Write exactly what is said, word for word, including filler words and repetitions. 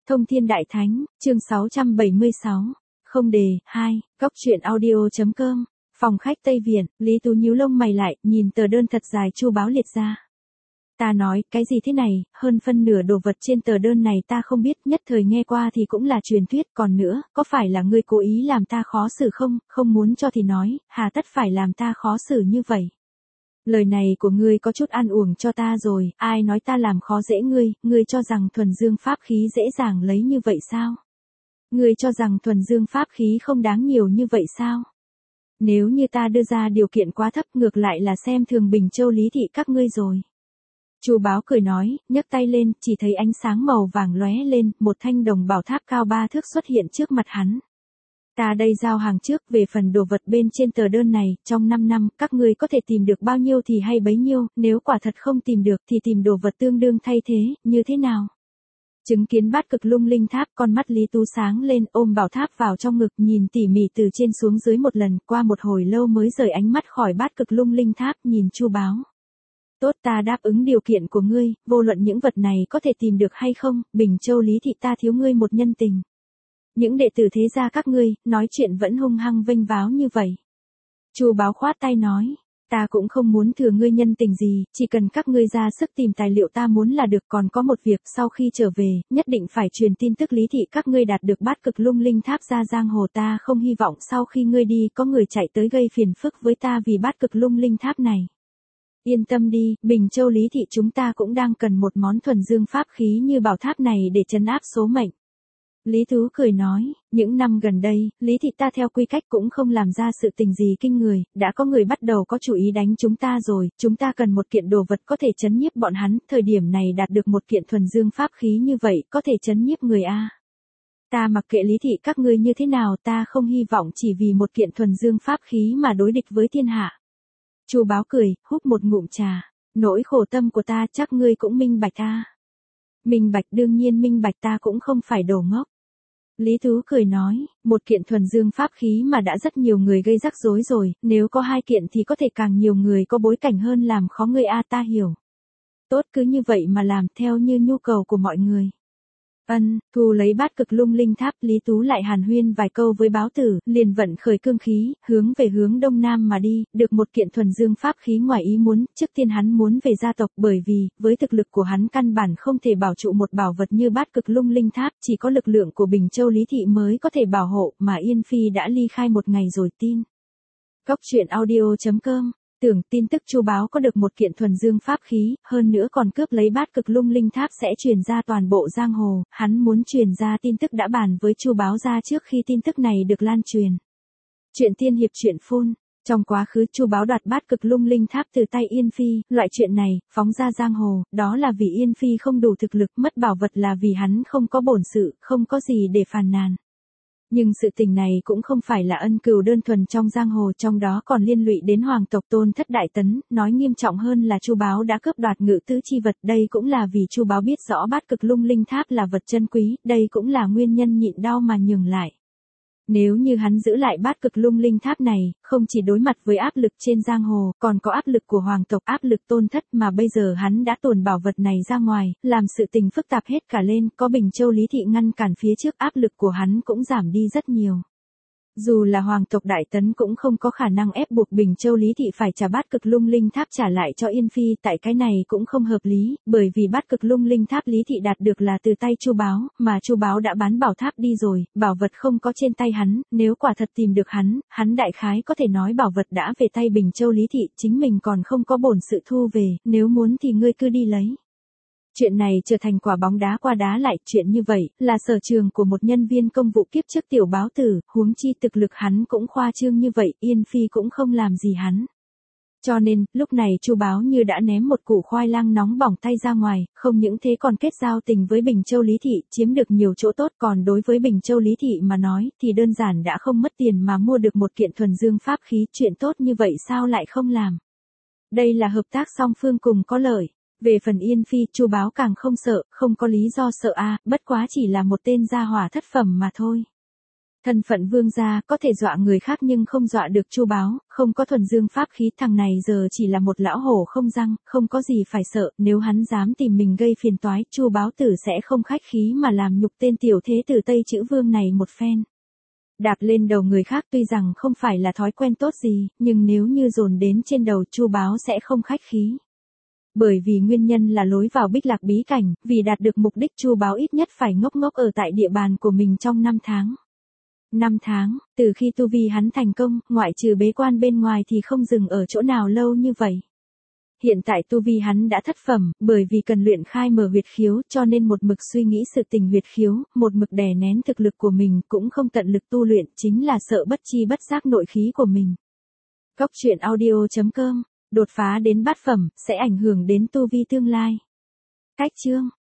Thông Thiên Đại Thánh, chương sáu trăm bảy mươi sáu. Không đề, hai, góc truyện audio.com, phòng khách Tây Viện, Lý Tú nhíu lông mày lại, nhìn tờ đơn thật dài Chu Báo liệt ra. Ta nói, cái gì thế này, hơn phân nửa đồ vật trên tờ đơn này ta không biết, nhất thời nghe qua thì cũng là truyền thuyết, còn nữa, có phải là ngươi cố ý làm ta khó xử không, không muốn cho thì nói, hà tất phải làm ta khó xử như vậy. Lời này của ngươi có chút ăn uổng cho ta rồi, ai nói ta làm khó dễ ngươi, ngươi cho rằng thuần dương pháp khí dễ dàng lấy như vậy sao? Ngươi cho rằng thuần dương pháp khí không đáng nhiều như vậy sao? Nếu như ta đưa ra điều kiện quá thấp ngược lại là xem thường Bình Châu Lý thị các ngươi rồi. Chu Báo cười nói, nhấc tay lên, chỉ thấy ánh sáng màu vàng lóe lên, một thanh đồng bảo tháp cao ba thước xuất hiện trước mặt hắn. Ta đây giao hàng trước, về phần đồ vật bên trên tờ đơn này, trong năm năm, các ngươi có thể tìm được bao nhiêu thì hay bấy nhiêu, nếu quả thật không tìm được thì tìm đồ vật tương đương thay thế, như thế nào? Chứng kiến Bát Cực Lung Linh Tháp, con mắt Lý Tú sáng lên, ôm bảo tháp vào trong ngực, nhìn tỉ mỉ từ trên xuống dưới một lần, qua một hồi lâu mới rời ánh mắt khỏi Bát Cực Lung Linh Tháp, nhìn Chu Báo. Tốt, ta đáp ứng điều kiện của ngươi, vô luận những vật này có thể tìm được hay không, Bình Châu Lý thị ta thiếu ngươi một nhân tình. Những đệ tử thế gia các ngươi, nói chuyện vẫn hung hăng vênh váo như vậy. Chu Báo khoát tay nói, ta cũng không muốn thừa ngươi nhân tình gì, chỉ cần các ngươi ra sức tìm tài liệu ta muốn là được, còn có một việc, sau khi trở về, nhất định phải truyền tin tức Lý thị các ngươi đạt được Bát Cực Lung Linh Tháp ra giang hồ, ta không hy vọng sau khi ngươi đi có người chạy tới gây phiền phức với ta vì Bát Cực Lung Linh Tháp này. Yên tâm đi, Bình Châu Lý thị chúng ta cũng đang cần một món thuần dương pháp khí như bảo tháp này để trấn áp số mệnh. Lý Tú cười nói, những năm gần đây, Lý thị ta theo quy cách cũng không làm ra sự tình gì kinh người, đã có người bắt đầu có chủ ý đánh chúng ta rồi, chúng ta cần một kiện đồ vật có thể trấn nhiếp bọn hắn, thời điểm này đạt được một kiện thuần dương pháp khí như vậy, có thể trấn nhiếp người a. Ta mặc kệ Lý thị các ngươi như thế nào, ta không hy vọng chỉ vì một kiện thuần dương pháp khí mà đối địch với thiên hạ. Chu Báo cười, hút một ngụm trà, nỗi khổ tâm của ta chắc ngươi cũng minh bạch a. Minh bạch, đương nhiên minh bạch, ta cũng không phải đồ ngốc. Lý Tú cười nói, một kiện thuần dương pháp khí mà đã rất nhiều người gây rắc rối rồi, nếu có hai kiện thì có thể càng nhiều người có bối cảnh hơn làm khó ngươi a. Ta hiểu. Tốt, cứ như vậy mà làm theo như nhu cầu của mọi người. Ân, thu lấy Bát Cực Lung Linh Tháp, Lý Tú lại hàn huyên vài câu với Báo Tử, liền vận khởi cương khí, hướng về hướng đông nam mà đi, được một kiện thuần dương pháp khí ngoài ý muốn, trước tiên hắn muốn về gia tộc, bởi vì, với thực lực của hắn căn bản không thể bảo trụ một bảo vật như Bát Cực Lung Linh Tháp, chỉ có lực lượng của Bình Châu Lý thị mới có thể bảo hộ, mà Yên Phi đã ly khai một ngày rồi. Tin. Góc truyện audio.com. Tưởng tin tức Chu Báo có được một kiện thuần dương pháp khí, hơn nữa còn cướp lấy Bát Cực Lung Linh Tháp sẽ truyền ra toàn bộ giang hồ, hắn muốn truyền ra tin tức đã bàn với Chu Báo ra trước khi tin tức này được lan truyền. Chuyện tiên hiệp truyện phun, trong quá khứ Chu Báo đoạt Bát Cực Lung Linh Tháp từ tay Yên Phi, loại chuyện này, phóng ra giang hồ, đó là vì Yên Phi không đủ thực lực, mất bảo vật là vì hắn không có bổn sự, không có gì để phàn nàn. Nhưng sự tình này cũng không phải là ân cừu đơn thuần trong giang hồ, trong đó còn liên lụy đến hoàng tộc Tôn Thất Đại Tấn, nói nghiêm trọng hơn là Chu Báo đã cướp đoạt ngự tứ chi vật, đây cũng là vì Chu Báo biết rõ Bát Cực Lung Linh Tháp là vật chân quý, đây cũng là nguyên nhân nhịn đau mà nhường lại. Nếu như hắn giữ lại Bát Cực Lung Linh Tháp này, không chỉ đối mặt với áp lực trên giang hồ, còn có áp lực của hoàng tộc, áp lực Tôn Thất, mà bây giờ hắn đã tuồn bảo vật này ra ngoài, làm sự tình phức tạp hết cả lên, có Bình Châu Lý thị ngăn cản phía trước, áp lực của hắn cũng giảm đi rất nhiều. Dù là hoàng tộc Đại Tấn cũng không có khả năng ép buộc Bình Châu Lý thị phải trả Bát Cực Lung Linh Tháp trả lại cho Yên Phi, tại cái này cũng không hợp lý, bởi vì Bát Cực Lung Linh Tháp Lý thị đạt được là từ tay Chu Báo, mà Chu Báo đã bán bảo tháp đi rồi, bảo vật không có trên tay hắn, nếu quả thật tìm được hắn, hắn đại khái có thể nói bảo vật đã về tay Bình Châu Lý thị, chính mình còn không có bổn sự thu về, nếu muốn thì ngươi cứ đi lấy. Chuyện này trở thành quả bóng đá qua đá lại, chuyện như vậy, là sở trường của một nhân viên công vụ kiếp trước tiểu Báo Tử, huống chi thực lực hắn cũng khoa trương như vậy, Yên Phi cũng không làm gì hắn. Cho nên, lúc này Chu Báo như đã ném một củ khoai lang nóng bỏng tay ra ngoài, không những thế còn kết giao tình với Bình Châu Lý thị, chiếm được nhiều chỗ tốt, còn đối với Bình Châu Lý thị mà nói, thì đơn giản đã không mất tiền mà mua được một kiện thuần dương pháp khí, chuyện tốt như vậy sao lại không làm. Đây là hợp tác song phương cùng có lợi. Về phần Yên Phi, Chu Báo càng không sợ, không có lý do sợ a, bất quá chỉ là một tên gia hỏa thất phẩm mà thôi. Thân phận vương gia có thể dọa người khác nhưng không dọa được Chu Báo, không có thuần dương pháp khí, thằng này giờ chỉ là một lão hổ không răng, không có gì phải sợ, nếu hắn dám tìm mình gây phiền toái, Chu Báo Tử sẽ không khách khí mà làm nhục tên tiểu thế tử Tây Chữ Vương này một phen. Đạp lên đầu người khác tuy rằng không phải là thói quen tốt gì, nhưng nếu như dồn đến trên đầu Chu Báo sẽ không khách khí. Bởi vì nguyên nhân là lối vào Bích Lạc bí cảnh, vì đạt được mục đích Chu Báo ít nhất phải ngốc ngốc ở tại địa bàn của mình trong năm tháng. năm tháng, từ khi tu vi hắn thành công, ngoại trừ bế quan bên ngoài thì không dừng ở chỗ nào lâu như vậy. Hiện tại tu vi hắn đã thất phẩm, bởi vì cần luyện khai mở huyệt khiếu cho nên một mực suy nghĩ sự tình huyệt khiếu, một mực đè nén thực lực của mình, cũng không tận lực tu luyện, chính là sợ bất chi bất giác nội khí của mình. Góc truyện audio chấm com, đột phá đến bát phẩm, sẽ ảnh hưởng đến tu vi tương lai. Cách chương